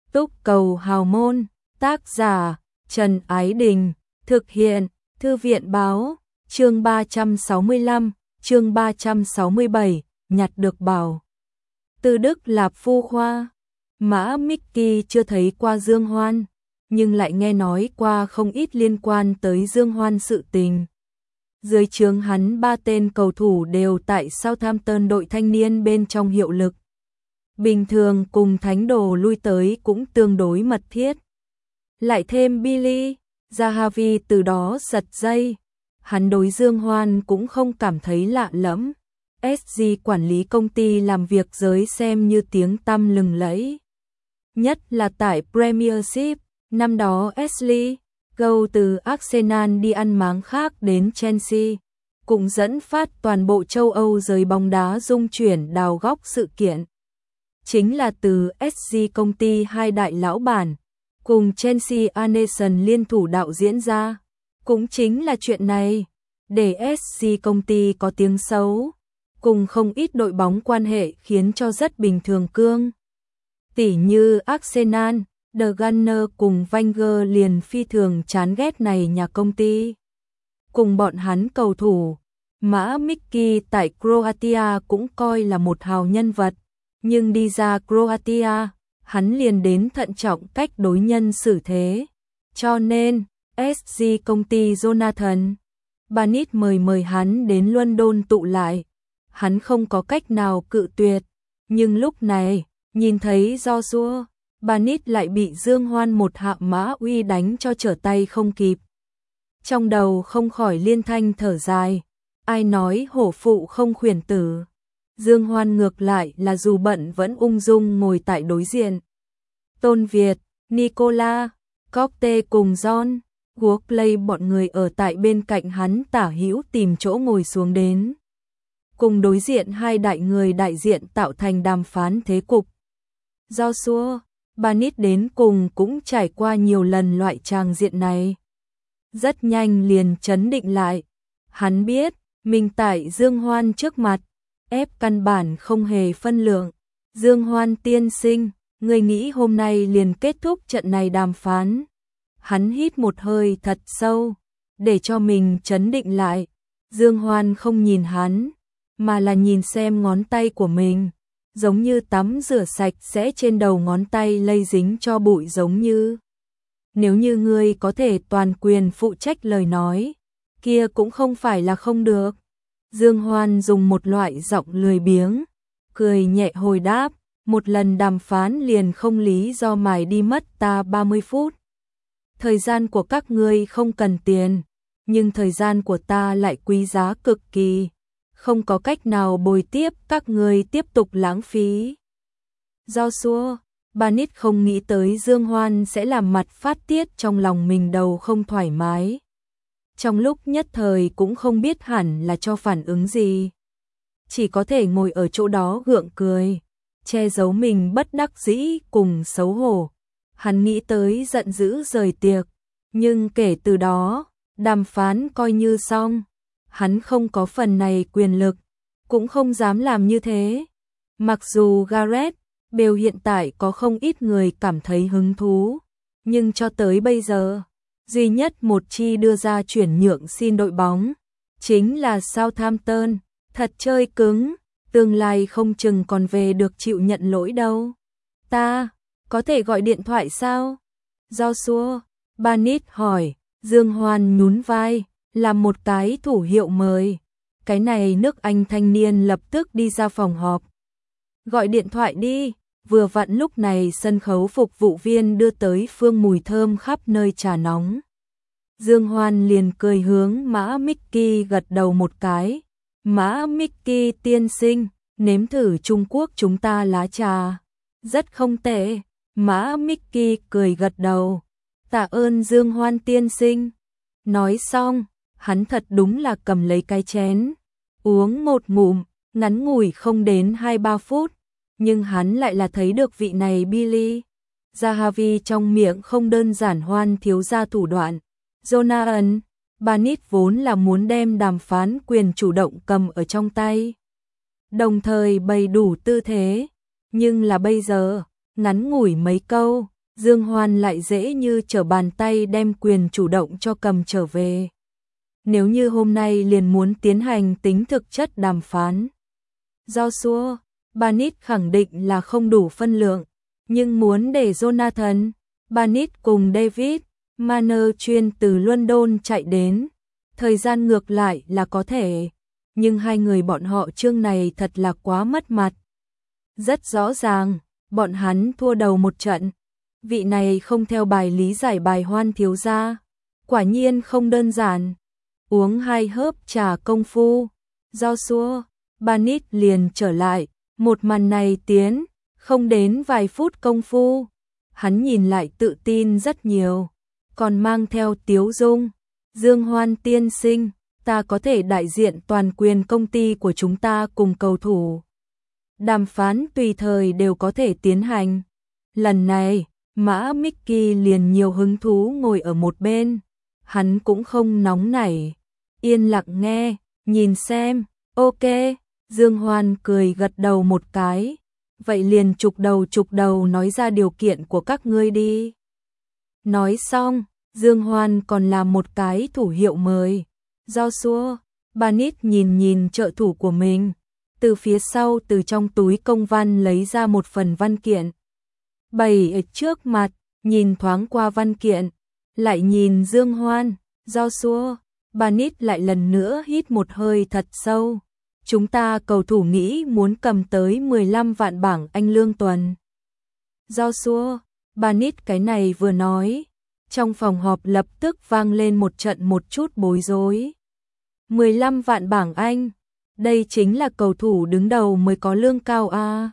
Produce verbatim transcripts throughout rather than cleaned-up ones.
Túc cầu hào môn, tác giả Trần Ái Đình, thực hiện Thư viện báo, chương ba trăm sáu mươi lăm, chương ba trăm sáu mươi bảy, nhặt được bảo. Từ Đức Lạp Phu Khoa, Mã Mickey chưa thấy qua Dương Hoan, nhưng lại nghe nói qua không ít liên quan tới Dương Hoan sự tình. Dưới trướng hắn ba tên cầu thủ đều tại Southampton đội thanh niên bên trong hiệu lực. Bình thường cùng thánh đồ lui tới cũng tương đối mật thiết. Lại thêm Billy, Zahavi từ đó giật dây. Hắn đối Dương Hoan cũng không cảm thấy lạ lẫm. ét giê quản lý công ty làm việc giới xem như tiếng tăm lừng lẫy. Nhất là tại Premiership, năm đó Ashley Cole từ Arsenal đi ăn máng khác đến Chelsea, cũng dẫn phát toàn bộ châu Âu giới bóng đá rung chuyển đào góc sự kiện. Chính là từ ét giê công ty hai đại lão bản, cùng Chelsea Animation liên thủ đạo diễn ra. Cũng chính là chuyện này, để ét giê công ty có tiếng xấu, cùng không ít đội bóng quan hệ khiến cho rất bình thường cương. Tỉ như Arsenal, The Gunner cùng Wenger liền phi thường chán ghét này nhà công ty. Cùng bọn hắn cầu thủ, Mã Mickey tại Croatia cũng coi là một hào nhân vật, nhưng đi ra Croatia, hắn liền đến thận trọng cách đối nhân xử thế. Cho nên, ét giê công ty Jonathan Barnett mời mời hắn đến London tụ lại. Hắn không có cách nào cự tuyệt, nhưng lúc này, nhìn thấy Joshua Barnett lại bị Dương Hoan một hạ mã uy đánh cho trở tay không kịp. Trong đầu không khỏi liên thanh thở dài, ai nói hổ phụ không khuyển tử. Dương Hoan ngược lại là dù bận vẫn ung dung ngồi tại đối diện. Tôn Việt, Nicola, Cocte cùng John Workley bọn người ở tại bên cạnh hắn tả hữu tìm chỗ ngồi xuống đến. Cùng đối diện hai đại người đại diện tạo thành đàm phán thế cục. Joshua Barnett đến cùng cũng trải qua nhiều lần loại tràng diện này. Rất nhanh liền chấn định lại. Hắn biết, mình tại Dương Hoan trước mặt, ép căn bản không hề phân lượng. Dương Hoan tiên sinh, người nghĩ hôm nay liền kết thúc trận này đàm phán. Hắn hít một hơi thật sâu, để cho mình chấn định lại. Dương Hoan không nhìn hắn, mà là nhìn xem ngón tay của mình. Giống như tắm rửa sạch sẽ trên đầu ngón tay lây dính cho bụi giống như. Nếu như ngươi có thể toàn quyền phụ trách lời nói, kia cũng không phải là không được. Dương Hoan dùng một loại giọng lười biếng, cười nhẹ hồi đáp, một lần đàm phán liền không lý do mài đi mất ta ba mươi phút. Thời gian của các ngươi không cần tiền, nhưng thời gian của ta lại quý giá cực kỳ. Không có cách nào bồi tiếp các người tiếp tục lãng phí. Joshua Barnett không nghĩ tới Dương Hoan sẽ làm mặt phát tiết trong lòng mình đầu không thoải mái. Trong lúc nhất thời cũng không biết hẳn là cho phản ứng gì. Chỉ có thể ngồi ở chỗ đó gượng cười, che giấu mình bất đắc dĩ cùng xấu hổ. Hắn nghĩ tới giận dữ rời tiệc, nhưng kể từ đó, đàm phán coi như xong. Hắn không có phần này quyền lực, cũng không dám làm như thế. Mặc dù Gareth Bale hiện tại có không ít người cảm thấy hứng thú, nhưng cho tới bây giờ, duy nhất một chi đưa ra chuyển nhượng xin đội bóng, chính là Southampton, thật chơi cứng, tương lai không chừng còn về được chịu nhận lỗi đâu. Ta, có thể gọi điện thoại sao? Joshua Barnett hỏi. Dương Hoan nhún vai, làm một cái thủ hiệu mời. Cái này nước Anh thanh niên lập tức đi ra phòng họp. Gọi điện thoại đi, vừa vặn lúc này sân khấu phục vụ viên đưa tới phương mùi thơm khắp nơi trà nóng. Dương Hoan liền cười hướng Mã Mickey gật đầu một cái. Mã Mickey tiên sinh, nếm thử Trung Quốc chúng ta lá trà. Rất không tệ. Mã Mickey cười gật đầu. Tạ ơn Dương Hoan tiên sinh. Nói xong, hắn thật đúng là cầm lấy cái chén, uống một ngụm, ngắn ngủi không đến hai ba phút, nhưng hắn lại là thấy được vị này Billy. Zahavi trong miệng không đơn giản Hoan thiếu gia thủ đoạn. Jonathan Barnett vốn là muốn đem đàm phán quyền chủ động cầm ở trong tay, đồng thời bày đủ tư thế, nhưng là bây giờ, ngắn ngủi mấy câu, Dương Hoan lại dễ như trở bàn tay đem quyền chủ động cho cầm trở về. Nếu như hôm nay liền muốn tiến hành tính thực chất đàm phán, Joshua Barnett khẳng định là không đủ phân lượng, nhưng muốn để Jonathan Barnett cùng David Manner chuyên từ London chạy đến, thời gian ngược lại là có thể, nhưng hai người bọn họ chương này thật là quá mất mặt. Rất rõ ràng, bọn hắn thua đầu một trận. Vị này không theo bài lý giải bài Hoan thiếu gia, quả nhiên không đơn giản. Uống hai hớp trà công phu, Joshua Barnett liền trở lại, một màn này tiến, không đến vài phút công phu, hắn nhìn lại tự tin rất nhiều, còn mang theo tiếu dung. Dương Hoan tiên sinh, ta có thể đại diện toàn quyền công ty của chúng ta cùng cầu thủ. Đàm phán tùy thời đều có thể tiến hành. Lần này, Mã Mickey liền nhiều hứng thú ngồi ở một bên, hắn cũng không nóng nảy, yên lặng nghe, nhìn xem, ok, Dương Hoan cười gật đầu một cái, vậy liền chục đầu chục đầu nói ra điều kiện của các ngươi đi. Nói xong, Dương Hoan còn làm một cái thủ hiệu mời, Joshua Barnett nhìn nhìn trợ thủ của mình, từ phía sau từ trong túi công văn lấy ra một phần văn kiện. Bày ở trước mặt, nhìn thoáng qua văn kiện, lại nhìn Dương Hoan, Joshua Barnett lại lần nữa hít một hơi thật sâu. Chúng ta cầu thủ nghĩ muốn cầm tới mười lăm vạn bảng Anh lương tuần. Joshua Barnett cái này vừa nói, trong phòng họp lập tức vang lên một trận một chút bối rối. mười lăm vạn bảng Anh, đây chính là cầu thủ đứng đầu mới có lương cao a.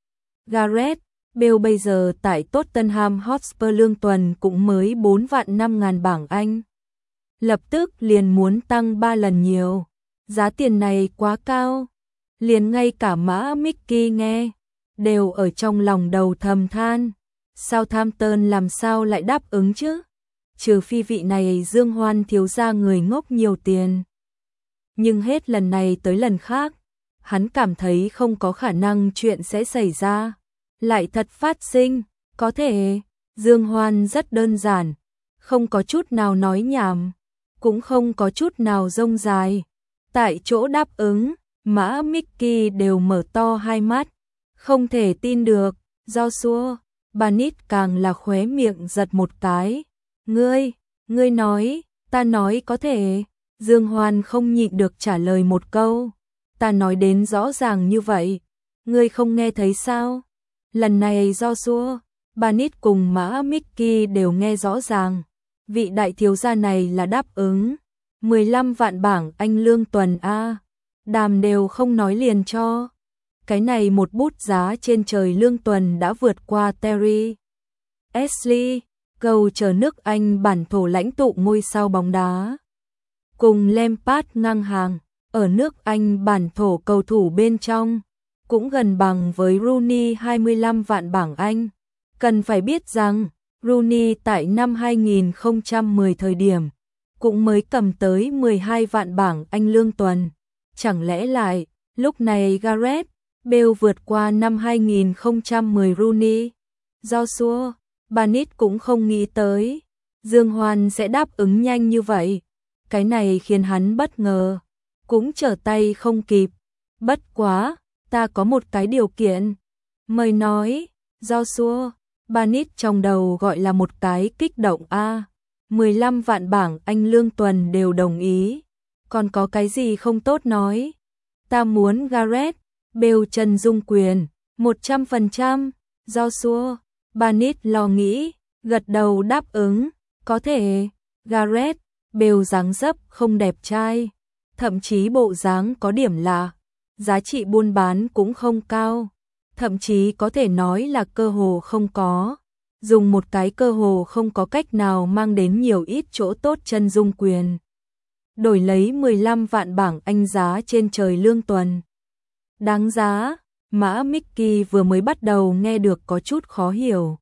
Gareth Bale bây giờ tại Tottenham Hotspur lương tuần cũng mới bốn vạn năm ngàn bảng Anh. Lập tức liền muốn tăng ba lần nhiều. Giá tiền này quá cao. Liền ngay cả Mã Mickey nghe, đều ở trong lòng đầu thầm than. Southampton làm sao lại đáp ứng chứ? Trừ phi vị này Dương Hoan thiếu gia người ngốc nhiều tiền. Nhưng hết lần này tới lần khác, hắn cảm thấy không có khả năng chuyện sẽ xảy ra. Lại thật phát sinh, có thể, Dương Hoan rất đơn giản, không có chút nào nói nhảm, cũng không có chút nào rông dài. Tại chỗ đáp ứng, Mã Mickey đều mở to hai mắt, không thể tin được, Joshua Barnett càng là khóe miệng giật một cái. Ngươi, ngươi nói, ta nói có thể, Dương Hoan không nhịn được trả lời một câu, ta nói đến rõ ràng như vậy, ngươi không nghe thấy sao? Lần này Joshua Barnett cùng Mã Mickey đều nghe rõ ràng, vị đại thiếu gia này là đáp ứng mười lăm vạn bảng Anh lương tuần a, đàm đều không nói liền cho. Cái này một bút giá trên trời lương tuần đã vượt qua Terry Ashley, cầu chờ nước Anh bản thổ lãnh tụ ngôi sao bóng đá. Cùng Lampard ngang hàng, ở nước Anh bản thổ cầu thủ bên trong, cũng gần bằng với Rooney hai mươi lăm vạn bảng Anh. Cần phải biết rằng, Rooney tại năm hai nghìn không trăm mười thời điểm, cũng mới cầm tới mười hai vạn bảng Anh lương tuần. Chẳng lẽ lại, lúc này Gareth Bale vượt qua năm hai nghìn không trăm mười Rooney? Joshua Barnett cũng không nghĩ tới, Dương Hoan sẽ đáp ứng nhanh như vậy. Cái này khiến hắn bất ngờ, cũng trở tay không kịp. Bất quá, ta có một cái điều kiện. Mời nói, Joshua Barnett trong đầu gọi là một cái kích động a. mười lăm vạn bảng Anh lương tuần đều đồng ý. Còn có cái gì không tốt nói? Ta muốn Gareth Bale chân dung quyền, một trăm phần trăm. Joshua Barnett lo nghĩ, gật đầu đáp ứng, có thể. Gareth Bale dáng dấp không đẹp trai, thậm chí bộ dáng có điểm lạ, giá trị buôn bán cũng không cao, thậm chí có thể nói là cơ hồ không có. Dùng một cái cơ hồ không có cách nào mang đến nhiều ít chỗ tốt chân dung quyền, đổi lấy mười lăm vạn bảng Anh giá trên trời lương tuần. Đáng giá. Mã Mickey vừa mới bắt đầu nghe được có chút khó hiểu.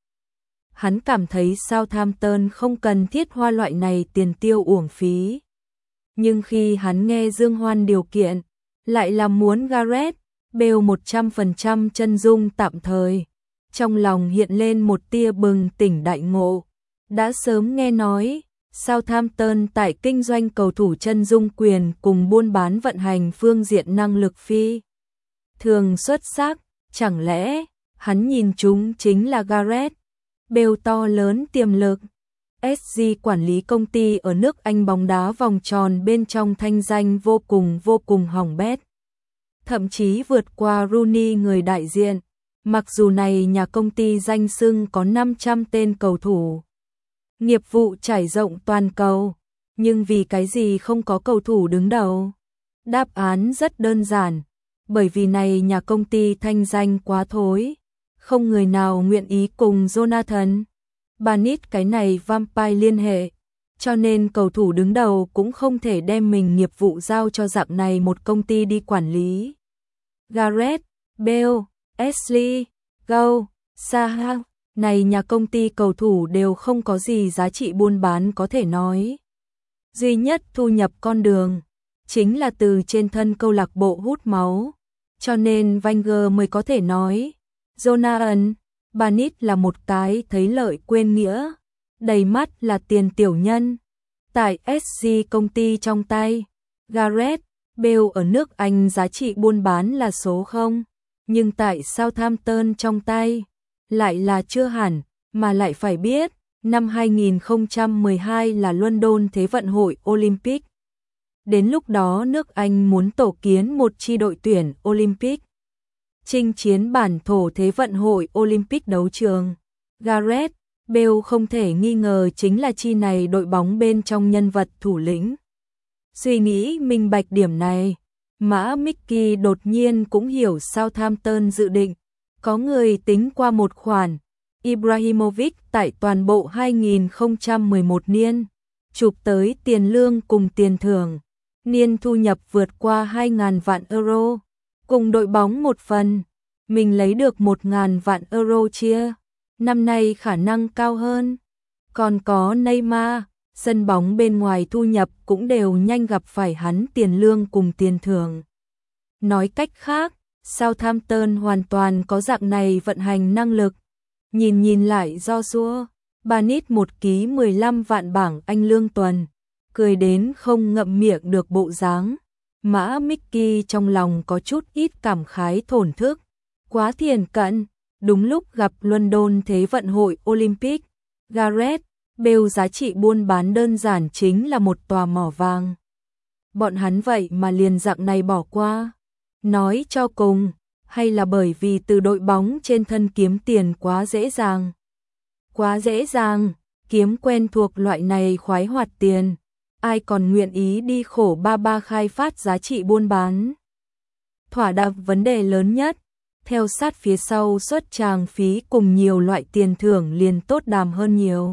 Hắn cảm thấy Southampton không cần thiết hoa loại này tiền tiêu uổng phí. Nhưng khi hắn nghe Dương Hoan điều kiện, lại là muốn Gareth Bale một trăm phần trăm chân dung tạm thời, trong lòng hiện lên một tia bừng tỉnh đại ngộ. Đã sớm nghe nói, Southampton tại kinh doanh cầu thủ chân dung quyền cùng buôn bán vận hành phương diện năng lực phi thường xuất sắc, chẳng lẽ hắn nhìn chúng chính là Gareth Bale to lớn tiềm lực. ét giê quản lý công ty ở nước Anh bóng đá vòng tròn bên trong thanh danh vô cùng vô cùng hỏng bét. Thậm chí vượt qua Rooney người đại diện. Mặc dù này nhà công ty danh xưng có năm trăm tên cầu thủ. Nghiệp vụ trải rộng toàn cầu. Nhưng vì cái gì không có cầu thủ đứng đầu? Đáp án rất đơn giản. Bởi vì này nhà công ty thanh danh quá thối. Không người nào nguyện ý cùng Jonathan Barnett cái này vampire liên hệ, cho nên cầu thủ đứng đầu cũng không thể đem mình nghiệp vụ giao cho dạng này một công ty đi quản lý. Gareth Bale, Ashley Cole, Zaha, này nhà công ty cầu thủ đều không có gì giá trị buôn bán có thể nói. Duy nhất thu nhập con đường chính là từ trên thân câu lạc bộ hút máu, cho nên Wenger mới có thể nói Jonathan Barnett là một cái thấy lợi quên nghĩa, đầy mắt là tiền tiểu nhân. Tại ét giê công ty trong tay, Gareth Bale ở nước Anh giá trị buôn bán là số không, nhưng tại Southampton trong tay, lại là chưa hẳn, mà lại phải biết, năm hai nghìn không trăm mười hai là London Thế vận hội Olympic. Đến lúc đó nước Anh muốn tổ kiến một chi đội tuyển Olympic. Chinh chiến bản thổ Thế vận hội Olympic đấu trường. Gareth Bale không thể nghi ngờ chính là chi này đội bóng bên trong nhân vật thủ lĩnh. Suy nghĩ minh bạch điểm này, Mã Mickey đột nhiên cũng hiểu Southampton dự định. Có người tính qua một khoản, Ibrahimovic tại toàn bộ hai nghìn không trăm mười một niên, chụp tới tiền lương cùng tiền thưởng, niên thu nhập vượt qua hai nghìn vạn euro. Cùng đội bóng một phần, mình lấy được một nghìn vạn euro chia, năm nay khả năng cao hơn. Còn có Neymar, sân bóng bên ngoài thu nhập cũng đều nhanh gặp phải hắn tiền lương cùng tiền thưởng. Nói cách khác, Southampton hoàn toàn có dạng này vận hành năng lực. Nhìn nhìn lại Joshua Barnett một ký mười lăm vạn bảng Anh lương tuần, cười đến không ngậm miệng được bộ dáng. Mã Mickey trong lòng có chút ít cảm khái thổn thức, quá thiển cận. Đúng lúc gặp London Thế vận hội Olympic, Gareth Bale giá trị buôn bán đơn giản chính là một tòa mỏ vàng. Bọn hắn vậy mà liền dạng này bỏ qua. Nói cho cùng, hay là bởi vì từ đội bóng trên thân kiếm tiền quá dễ dàng. Quá dễ dàng, kiếm quen thuộc loại này khoái hoạt tiền. Ai còn nguyện ý đi khổ ba ba khai phát giá trị buôn bán. Thỏa đáp vấn đề lớn nhất, theo sát phía sau xuất tràng phí cùng nhiều loại tiền thưởng liền tốt đàm hơn nhiều.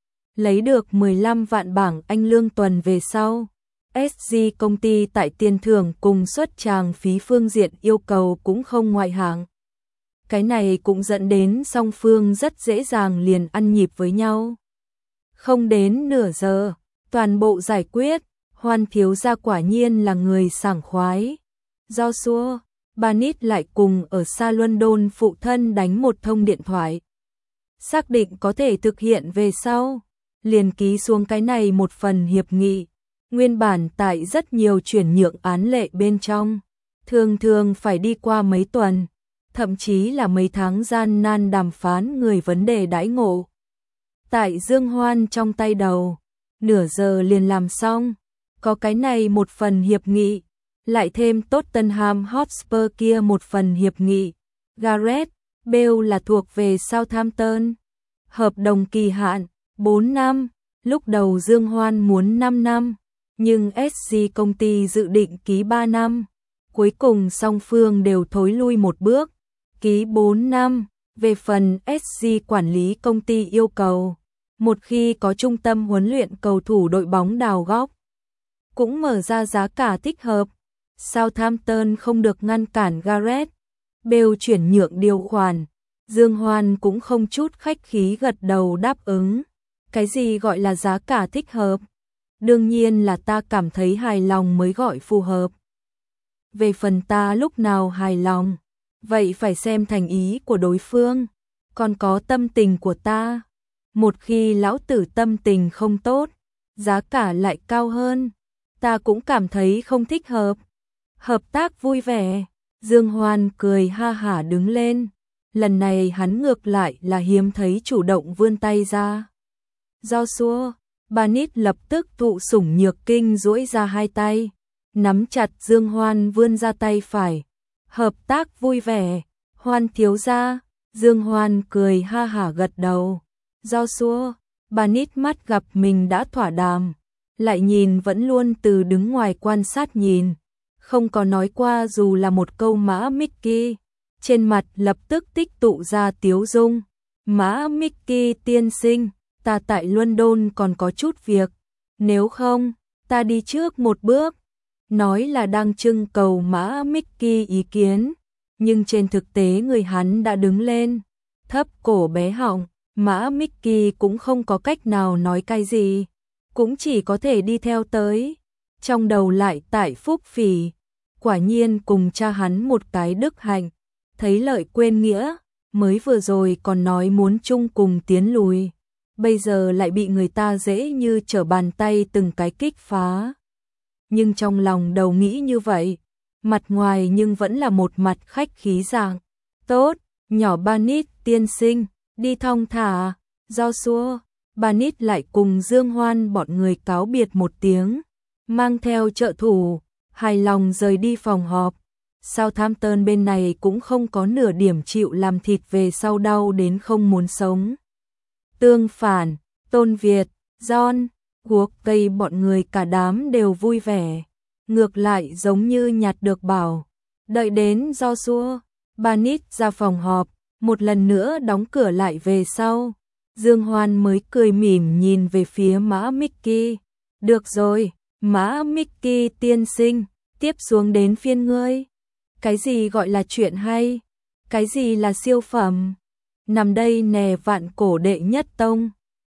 Lấy được mười lăm vạn bảng Anh lương tuần về sau, ét giê công ty tại tiền thưởng cùng xuất tràng phí phương diện yêu cầu cũng không ngoại hạng. Cái này cũng dẫn đến song phương rất dễ dàng liền ăn nhịp với nhau. Không đến nửa giờ, toàn bộ giải quyết, Hoan thiếu gia quả nhiên là người sảng khoái. Joshua Barnett lại cùng ở xa London phụ thân đánh một thông điện thoại. Xác định có thể thực hiện về sau, liền ký xuống cái này một phần hiệp nghị. Nguyên bản tại rất nhiều chuyển nhượng án lệ bên trong, thường thường phải đi qua mấy tuần, thậm chí là mấy tháng gian nan đàm phán người vấn đề đãi ngộ. Tại Dương Hoan trong tay đầu, nửa giờ liền làm xong, có cái này một phần hiệp nghị, lại thêm Tottenham Hotspur kia một phần hiệp nghị. Gareth Bale là thuộc về Southampton. Hợp đồng kỳ hạn bốn năm, lúc đầu Dương Hoan muốn năm năm, nhưng ét giê công ty dự định ký ba năm. Cuối cùng song phương đều thối lui một bước, ký bốn năm. Về phần ét giê quản lý công ty yêu cầu, một khi có trung tâm huấn luyện cầu thủ đội bóng đào góc, cũng mở ra giá cả thích hợp. Southampton không được ngăn cản Gareth Bale chuyển nhượng điều khoản. Dương Hoan cũng không chút khách khí gật đầu đáp ứng. Cái gì gọi là giá cả thích hợp? Đương nhiên là ta cảm thấy hài lòng mới gọi phù hợp. Về phần ta lúc nào hài lòng, vậy phải xem thành ý của đối phương. còn có tâm tình của ta. Một khi lão tử tâm tình không tốt, giá cả lại cao hơn, ta cũng cảm thấy không thích hợp. Hợp tác vui vẻ, Dương Hoan cười ha hả đứng lên. Lần này hắn ngược lại là hiếm thấy chủ động vươn tay ra. Do xua, Banit lập tức thụ sủng nhược kinh duỗi ra hai tay, nắm chặt Dương Hoan vươn ra tay phải. Hợp tác vui vẻ, Hoan thiếu gia. Dương Hoan cười ha hả gật đầu. Do xua, Banit mắt gặp mình đã thỏa đàm, lại nhìn vẫn luôn từ đứng ngoài quan sát nhìn, không có nói qua dù là một câu Mã Mickey. Trên mặt lập tức tích tụ ra tiếu dung. Mã Mickey tiên sinh, ta tại London còn có chút việc, nếu không, ta đi trước một bước. Nói là đang trưng cầu Mã Mickey ý kiến, nhưng trên thực tế người hắn đã đứng lên, thấp cổ bé họng. Mã Mickey cũng không có cách nào nói cái gì, cũng chỉ có thể đi theo tới. Trong đầu lại tại phúc phỉ, quả nhiên cùng cha hắn một cái đức hạnh, thấy lợi quên nghĩa, mới vừa rồi còn nói muốn chung cùng tiến lùi, bây giờ lại bị người ta dễ như trở bàn tay từng cái kích phá. Nhưng trong lòng đầu nghĩ như vậy, mặt ngoài nhưng vẫn là một mặt khách khí dạng. Tốt, nhỏ Banit tiên sinh, đi thong thả. Do xua, Banit lại cùng Dương Hoan bọn người cáo biệt một tiếng, mang theo trợ thủ, hài lòng rời đi phòng họp. Southampton bên này cũng không có nửa điểm chịu làm thịt về sau đau đến không muốn sống. Tương phản, Tôn Việt, John, Guốc cây bọn người cả đám đều vui vẻ, ngược lại giống như nhặt được bảo. Đợi đến do xua, Banit ra phòng họp, một lần nữa đóng cửa lại về sau, Dương Hoan mới cười mỉm nhìn về phía Mã Mickey. Được rồi, Mã Mickey tiên sinh, tiếp xuống đến phiên ngươi. Cái gì gọi là chuyện hay? Cái gì là siêu phẩm? Nằm đây nè vạn cổ đệ nhất tông.